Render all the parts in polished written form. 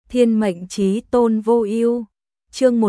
Thiên mệnh chí tôn vô ưu. Chương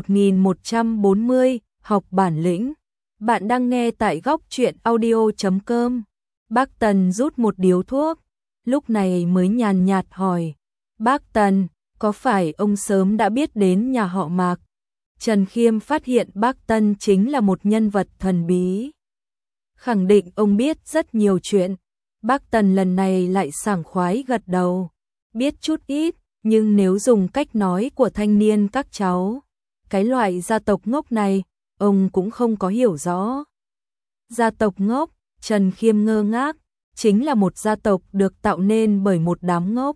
1140, học bản lĩnh. Bạn đang nghe tại góc truyện audio.com. Bác Tần rút một điếu thuốc, lúc này mới nhàn nhạt hỏi: "Bác Tần, có phải ông sớm đã biết đến nhà họ Mạc?" Trần Khiêm phát hiện bác Tân chính là một nhân vật thần bí. Khẳng định ông biết rất nhiều chuyện. Bác Tần lần này lại sảng khoái gật đầu. Biết chút ít, nhưng nếu dùng cách nói của thanh niên các cháu, cái loại gia tộc ngốc này, ông cũng không có hiểu rõ. Gia tộc ngốc, Trần Khiêm ngơ ngác, chính là một gia tộc được tạo nên bởi một đám ngốc.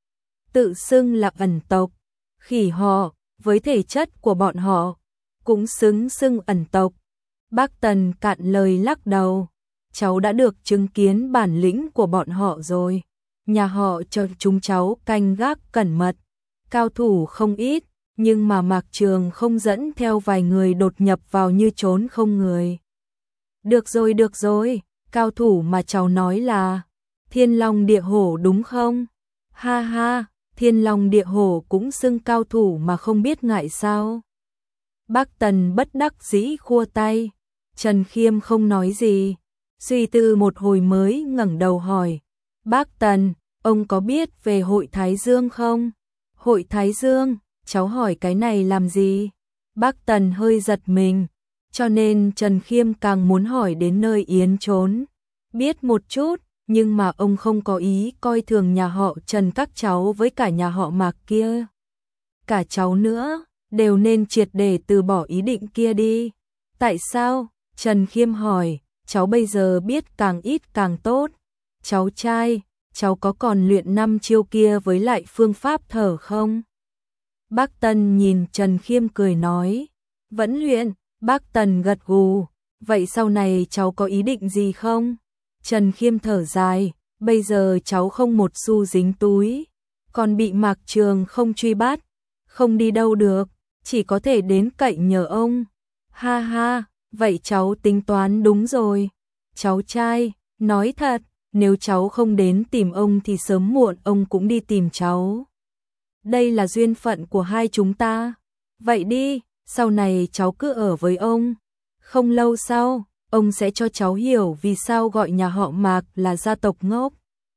Tự xưng là ẩn tộc, khỉ họ, với thể chất của bọn họ, cũng xứng xưng ẩn tộc. Bác Tần cạn lời lắc đầu, cháu đã được chứng kiến bản lĩnh của bọn họ rồi. Nhà họ cho chúng cháu canh gác cẩn mật, cao thủ không ít, nhưng mà Mạc Trường không dẫn theo vài người đột nhập vào như trốn không người. Được rồi, cao thủ mà cháu nói là Thiên Long Địa Hổ đúng không? Ha ha, Thiên Long Địa Hổ cũng xưng cao thủ mà không biết ngại sao? Bác Tần bất đắc dĩ khua tay. Trần Khiêm không nói gì, suy tư một hồi mới ngẩng đầu hỏi: "Bác Tần, ông có biết về hội Thái Dương không?" "Hội Thái Dương?" Cháu hỏi cái này làm gì? Bác Tần hơi giật mình, cho nên Trần Khiêm càng muốn hỏi đến nơi yến trốn. Biết một chút, nhưng mà ông không có ý coi thường nhà họ Trần các cháu với cả nhà họ Mạc kia. Cả cháu nữa, đều nên triệt để từ bỏ ý định kia đi. Tại sao? Trần Khiêm hỏi. Cháu bây giờ biết càng ít càng tốt. Cháu trai, cháu có còn luyện 5 chiêu kia với lại phương pháp thở không? Bác Tân nhìn Trần Khiêm cười nói: "Vẫn luyện." Bác Tần gật gù. "Vậy sau này cháu có ý định gì không?" Trần Khiêm thở dài: "Bây giờ cháu không một xu dính túi, còn bị Mạc Trường không truy bắt, không đi đâu được, chỉ có thể đến cậy nhờ ông." "Ha ha, vậy cháu tính toán đúng rồi. Cháu trai, nói thật, nếu cháu không đến tìm ông thì sớm muộn ông cũng đi tìm cháu. Đây là duyên phận của hai chúng ta. Vậy đi, sau này cháu cứ ở với ông. Không lâu sau, ông sẽ cho cháu hiểu vì sao gọi nhà họ Mạc là gia tộc ngốc."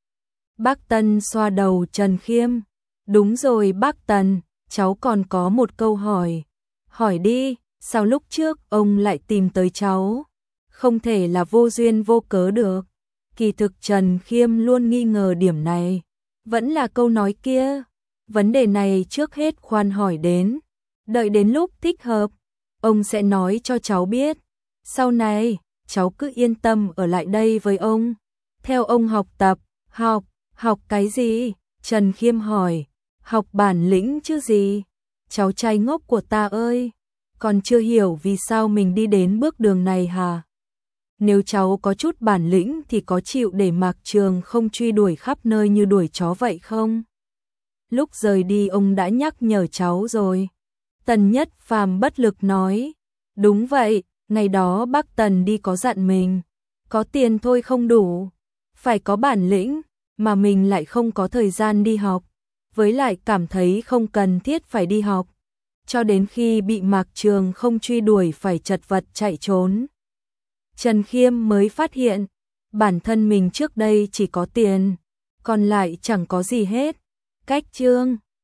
Bác Tân xoa đầu Trần Khiêm. "Đúng rồi bác Tần, cháu còn có một câu hỏi." "Hỏi đi, sao lúc trước ông lại tìm tới cháu? Không thể là vô duyên vô cớ được." Kỳ thực Trần Khiêm luôn nghi ngờ điểm này. Vẫn là câu nói kia, vấn đề này trước hết khoan hỏi đến, đợi đến lúc thích hợp, ông sẽ nói cho cháu biết. Sau này, cháu cứ yên tâm ở lại đây với ông, theo ông học tập. Học cái gì?" Trần Khiêm hỏi. "Học bản lĩnh chứ gì. Cháu trai ngốc của ta ơi, còn chưa hiểu vì sao mình đi đến bước đường này hả? Nếu cháu có chút bản lĩnh thì có chịu để Mạc Trường không truy đuổi khắp nơi như đuổi chó vậy không?" Lúc rời đi ông đã nhắc nhở cháu rồi. Tần Nhất Phàm bất lực nói. "Đúng vậy, ngày đó bác Tần đi có dặn mình, có tiền thôi không đủ, phải có bản lĩnh, mà mình lại không có thời gian đi học, với lại cảm thấy không cần thiết phải đi học, cho đến khi bị Mạc Trường không truy đuổi phải chật vật chạy trốn." Trần Khiêm mới phát hiện, bản thân mình trước đây chỉ có tiền, còn lại chẳng có gì hết. Cách chương